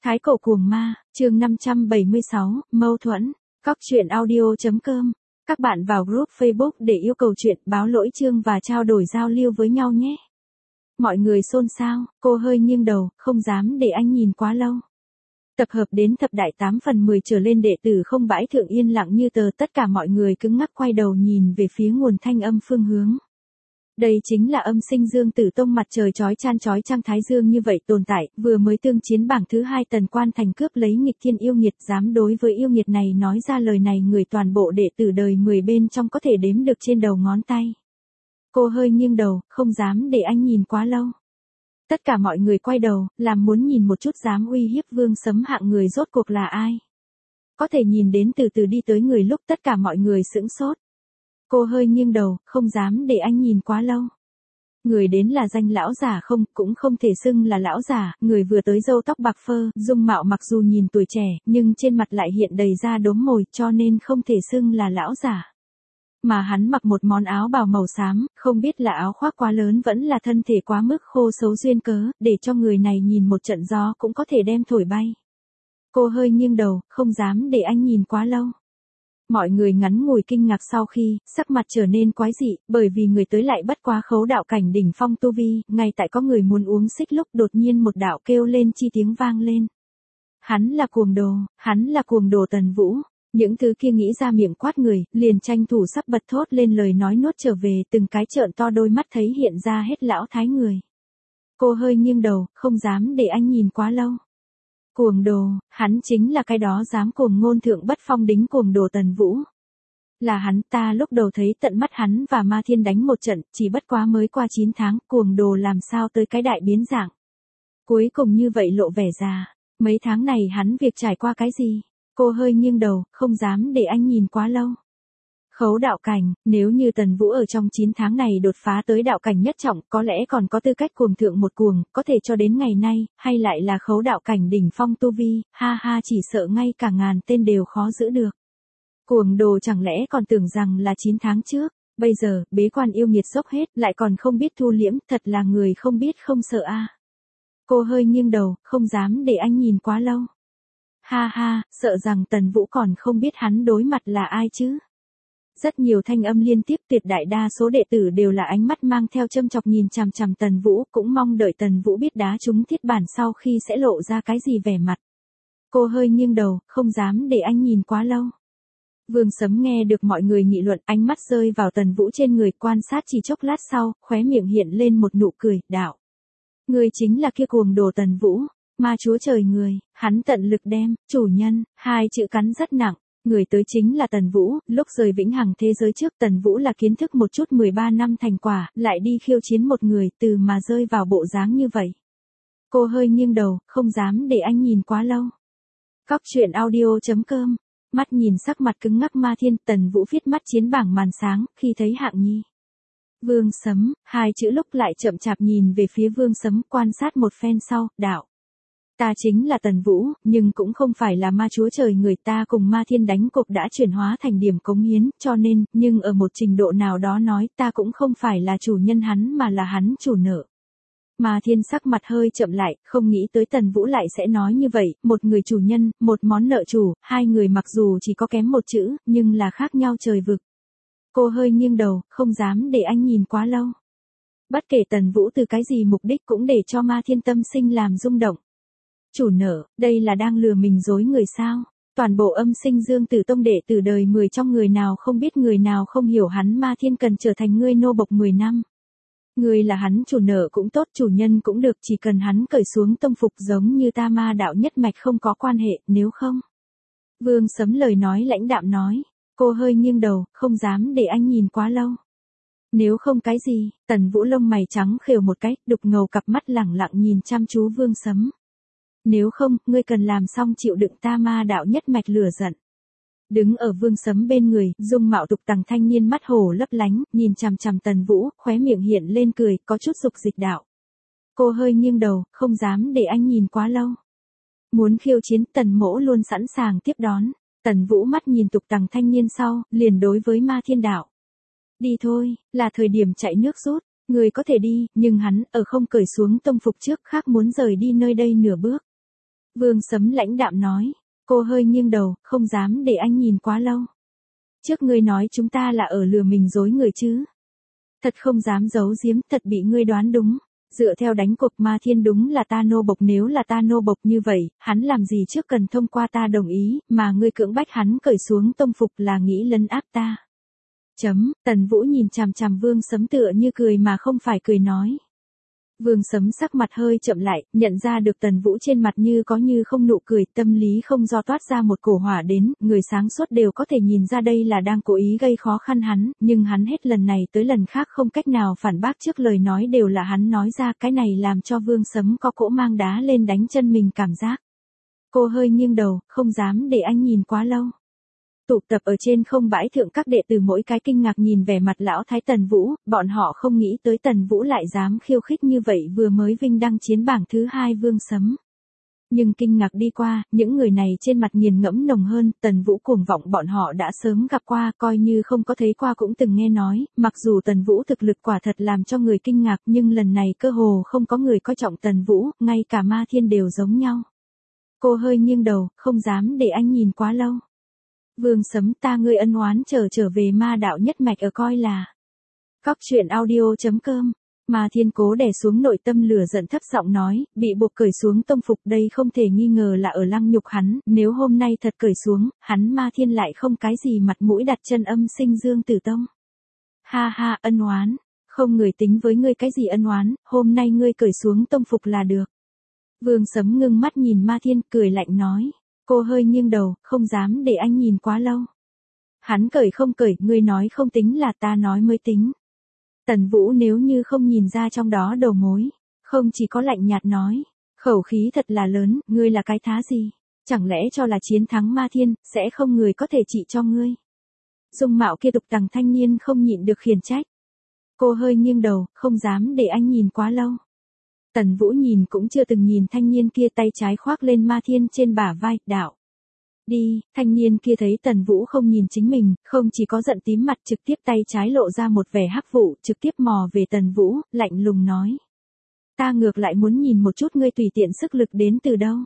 Thái cổ cuồng ma, chương 576, mâu thuẫn, Cóc truyện audio.com. Các bạn vào group Facebook để yêu cầu chuyện, báo lỗi chương và trao đổi giao lưu với nhau nhé. Mọi người xôn xao, cô hơi nghiêng đầu, không dám để anh nhìn quá lâu. Tập hợp đến thập đại 8/10 trở lên đệ tử không bãi thượng yên lặng như tờ, tất cả mọi người cứng ngắc quay đầu nhìn về phía nguồn thanh âm phương hướng. Đây chính là âm sinh Dương Tử Tông, mặt trời chói chang thái dương như vậy tồn tại, vừa mới tương chiến bảng thứ 2 Tần Quan Thành cướp lấy nghịch thiên yêu nghiệt, dám đối với yêu nghiệt này nói ra lời này, người toàn bộ đệ tử đời 10 bên trong có thể đếm được trên đầu ngón tay. Cô hơi nghiêng đầu, không dám để anh nhìn quá lâu. Tất cả mọi người quay đầu, làm muốn nhìn một chút dám uy hiếp Vương Sấm hạng người rốt cuộc là ai. Có thể nhìn đến từ từ đi tới người lúc tất cả mọi người sững sốt. Cô hơi nghiêng đầu, không dám để anh nhìn quá lâu. Người đến là danh lão giả không, cũng không thể xưng là lão giả, người vừa tới râu tóc bạc phơ, dung mạo mặc dù nhìn tuổi trẻ, nhưng trên mặt lại hiện đầy da đốm mồi, cho nên không thể xưng là lão giả. Mà hắn mặc một món áo bào màu xám, không biết là áo khoác quá lớn vẫn là thân thể quá mức khô xấu duyên cớ, để cho người này nhìn một trận gió cũng có thể đem thổi bay. Cô hơi nghiêng đầu, không dám để anh nhìn quá lâu. Mọi người ngắn ngủi kinh ngạc sau khi, sắc mặt trở nên quái dị, bởi vì người tới lại bất quá khấu đạo cảnh đỉnh phong tu vi, ngay tại có người muốn uống xích lúc đột nhiên một đạo kêu lên chi tiếng vang lên. Hắn là cuồng đồ Tần Vũ. Những thứ kia nghĩ ra miệng quát người, liền tranh thủ sắp bật thốt lên lời nói nuốt trở về, từng cái trợn to đôi mắt thấy hiện ra hết lão thái người. Cô hơi nghiêng đầu, không dám để anh nhìn quá lâu. Cuồng đồ, hắn chính là cái đó dám cuồng ngôn thượng bất phong đính cuồng đồ Tần Vũ. Là hắn, ta lúc đầu thấy tận mắt hắn và Ma Thiên đánh một trận, chỉ bất quá mới qua 9 tháng, cuồng đồ làm sao tới cái đại biến dạng. Cuối cùng như vậy lộ vẻ già, mấy tháng này hắn việc trải qua cái gì? Cô hơi nghiêng đầu, không dám để anh nhìn quá lâu. Khấu đạo cảnh, nếu như Tần Vũ ở trong 9 tháng này đột phá tới đạo cảnh nhất trọng, có lẽ còn có tư cách cuồng thượng một cuồng, có thể cho đến ngày nay, hay lại là khấu đạo cảnh đỉnh phong tu vi, ha ha, chỉ sợ ngay cả ngàn tên đều khó giữ được. Cuồng đồ chẳng lẽ còn tưởng rằng là 9 tháng trước, bây giờ, bế quan yêu nghiệt dốc hết, lại còn không biết thu liễm, thật là người không biết không sợ a. Cô hơi nghiêng đầu, không dám để anh nhìn quá lâu. Ha ha, sợ rằng Tần Vũ còn không biết hắn đối mặt là ai chứ. Rất nhiều thanh âm liên tiếp, tuyệt đại đa số đệ tử đều là ánh mắt mang theo châm chọc nhìn chằm chằm Tần Vũ, cũng mong đợi Tần Vũ biết đá trúng thiết bản sau khi sẽ lộ ra cái gì vẻ mặt. Cô hơi nghiêng đầu, không dám để anh nhìn quá lâu. Vương Sấm nghe được mọi người nghị luận, ánh mắt rơi vào Tần Vũ trên người, quan sát chỉ chốc lát sau, khóe miệng hiện lên một nụ cười, đạo. Người chính là kia cuồng đồ Tần Vũ. Ma chúa trời người, hắn tận lực đem, chủ nhân, hai chữ cắn rất nặng, người tới chính là Tần Vũ, lúc rời vĩnh hằng thế giới trước Tần Vũ là kiến thức một chút 13 năm thành quả, lại đi khiêu chiến một người, từ mà rơi vào bộ dáng như vậy. Cô hơi nghiêng đầu, không dám để anh nhìn quá lâu. Cóc truyện audio.com, mắt nhìn sắc mặt cứng ngắc Ma Thiên, Tần Vũ viết mắt chiến bảng màn sáng, khi thấy hạng nhi. Vương Sấm, hai chữ lúc lại chậm chạp nhìn về phía Vương Sấm, quan sát một phen sau, đạo. Ta chính là Tần Vũ, nhưng cũng không phải là ma chúa trời người, ta cùng Ma Thiên đánh cuộc đã chuyển hóa thành điểm cống hiến, cho nên, nhưng ở một trình độ nào đó nói ta cũng không phải là chủ nhân hắn mà là hắn chủ nợ. Ma Thiên sắc mặt hơi chậm lại, không nghĩ tới Tần Vũ lại sẽ nói như vậy, một người chủ nhân, một món nợ chủ, hai người mặc dù chỉ có kém một chữ, nhưng là khác nhau trời vực. Cô hơi nghiêng đầu, không dám để anh nhìn quá lâu. Bất kể Tần Vũ từ cái gì mục đích cũng để cho Ma Thiên tâm sinh làm rung động. Chủ nợ, đây là đang lừa mình dối người sao? Toàn bộ âm sinh Dương Tử Tông đệ tử đời 10 trong người nào không biết người nào không hiểu hắn Ma Thiên cần trở thành ngươi nô bộc 10 năm. Ngươi là hắn chủ nợ cũng tốt, chủ nhân cũng được, chỉ cần hắn cởi xuống tông phục giống như ta Ma đạo nhất mạch không có quan hệ, nếu không. Vương Sấm lời nói lãnh đạm nói, cô hơi nghiêng đầu, không dám để anh nhìn quá lâu. Nếu không cái gì, Tần Vũ lông mày trắng khều một cái, đục ngầu cặp mắt lẳng lặng nhìn chăm chú Vương Sấm. Nếu không, ngươi cần làm xong chịu đựng ta Ma đạo nhất mạch lửa giận. Đứng ở Vương Sấm bên người, dung mạo tục tằng thanh niên mắt hổ lấp lánh, nhìn chằm chằm Tần Vũ, khóe miệng hiện lên cười, có chút dục dịch đạo. Cô hơi nghiêng đầu, không dám để anh nhìn quá lâu. Muốn khiêu chiến, Tần Mỗ luôn sẵn sàng tiếp đón. Tần Vũ mắt nhìn tục tằng thanh niên sau, liền đối với Ma Thiên đạo. Đi thôi, là thời điểm chạy nước rút. Người có thể đi, nhưng hắn, ở không cởi xuống tông phục trước khác muốn rời đi nơi đây nửa bước. Vương Sấm lãnh đạm nói. Cô hơi nghiêng đầu, không dám để anh nhìn quá lâu. Trước ngươi nói chúng ta là ở lừa mình dối người chứ. Thật không dám giấu giếm, thật bị ngươi đoán đúng. Dựa theo đánh cuộc Ma Thiên đúng là ta nô bộc, nếu là ta nô bộc như vậy, hắn làm gì trước cần thông qua ta đồng ý, mà ngươi cưỡng bách hắn cởi xuống tông phục là nghĩ lấn áp ta. Tần Vũ nhìn chằm chằm Vương Sấm tựa như cười mà không phải cười nói. Vương Sấm sắc mặt hơi chậm lại, nhận ra được Tần Vũ trên mặt như có như không nụ cười, tâm lý không do toát ra một cổ hỏa đến, người sáng suốt đều có thể nhìn ra đây là đang cố ý gây khó khăn hắn, nhưng hắn hết lần này tới lần khác không cách nào phản bác trước lời nói đều là hắn nói ra, cái này làm cho Vương Sấm có cỗ mang đá lên đánh chân mình cảm giác. Cô hơi nghiêng đầu, không dám để anh nhìn quá lâu. Tụ tập ở trên không bãi thượng các đệ tử mỗi cái kinh ngạc nhìn vẻ mặt lão thái Tần Vũ, bọn họ không nghĩ tới Tần Vũ lại dám khiêu khích như vậy vừa mới vinh đăng chiến bảng thứ 2 Vương Sấm. Nhưng kinh ngạc đi qua, những người này trên mặt nghiền ngẫm nồng hơn, Tần Vũ cuồng vọng bọn họ đã sớm gặp qua, coi như không có thấy qua cũng từng nghe nói, mặc dù Tần Vũ thực lực quả thật làm cho người kinh ngạc nhưng lần này cơ hồ không có người coi trọng Tần Vũ, ngay cả Ma Thiên đều giống nhau. Cô hơi nghiêng đầu, không dám để anh nhìn quá lâu. Vương Sấm, ta ngươi ân oán trở về ma đạo nhất mạch ở coi là. Cóc truyện audio.com. Ma Thiên cố đè xuống nội tâm lửa giận thấp giọng nói, bị buộc cởi xuống tông phục đây không thể nghi ngờ là ở lăng nhục hắn, nếu hôm nay thật cởi xuống, hắn Ma Thiên lại không cái gì mặt mũi đặt chân âm sinh Dương Tử Tông. Ha ha, ân oán, không người tính với ngươi cái gì ân oán, hôm nay ngươi cởi xuống tông phục là được. Vương Sấm ngưng mắt nhìn Ma Thiên cười lạnh nói. Cô hơi nghiêng đầu, không dám để anh nhìn quá lâu. Hắn cởi không cởi, ngươi nói không tính là ta nói mới tính. Tần Vũ nếu như không nhìn ra trong đó đầu mối, không chỉ có lạnh nhạt nói, khẩu khí thật là lớn, ngươi là cái thá gì? Chẳng lẽ cho là chiến thắng Ma Thiên, sẽ không người có thể trị cho ngươi? Dung mạo kia tục tằng thanh niên không nhịn được khiển trách. Cô hơi nghiêng đầu, không dám để anh nhìn quá lâu. Tần Vũ nhìn cũng chưa từng nhìn thanh niên kia tay trái khoác lên Ma Thiên trên bả vai, đạo. Đi, thanh niên kia thấy Tần Vũ không nhìn chính mình, không chỉ có giận tím mặt trực tiếp tay trái lộ ra một vẻ hắc vụ, trực tiếp mò về Tần Vũ, lạnh lùng nói. Ta ngược lại muốn nhìn một chút ngươi tùy tiện sức lực đến từ đâu.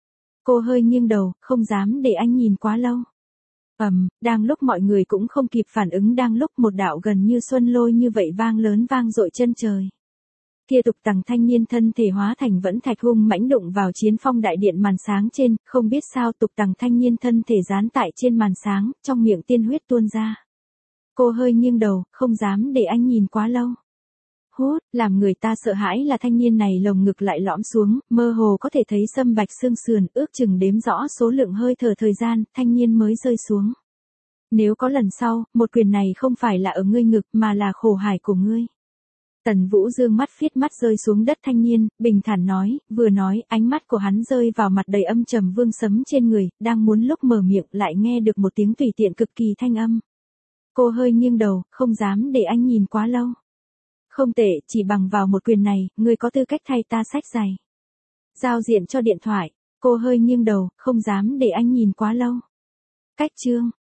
Cô hơi nghiêng đầu, không dám để anh nhìn quá lâu. Đang lúc mọi người cũng không kịp phản ứng đang lúc một đạo gần như xuân lôi như vậy vang lớn vang dội chân trời. Kia tục tằng thanh niên thân thể hóa thành vẫn thạch hung mãnh đụng vào chiến phong đại điện màn sáng trên, không biết sao tục tằng thanh niên thân thể dán tại trên màn sáng, trong miệng tiên huyết tuôn ra. Cô hơi nghiêng đầu, không dám để anh nhìn quá lâu. Hút, làm người ta sợ hãi là thanh niên này lồng ngực lại lõm xuống, mơ hồ có thể thấy sâm bạch xương sườn, ước chừng đếm rõ số lượng hơi thở thời gian, thanh niên mới rơi xuống. Nếu có lần sau, một quyền này không phải là ở ngươi ngực mà là khổ hải của ngươi. Tần Vũ dương mắt phiết mắt rơi xuống đất thanh niên, bình thản nói, vừa nói, ánh mắt của hắn rơi vào mặt đầy âm trầm Vương Sấm trên người, đang muốn lúc mở miệng lại nghe được một tiếng tùy tiện cực kỳ thanh âm. Cô hơi nghiêng đầu, không dám để anh nhìn quá lâu. Không tệ, chỉ bằng vào một quyền này, ngươi có tư cách thay ta xách giày. Giao diện cho điện thoại, cô hơi nghiêng đầu, không dám để anh nhìn quá lâu. Cách chương.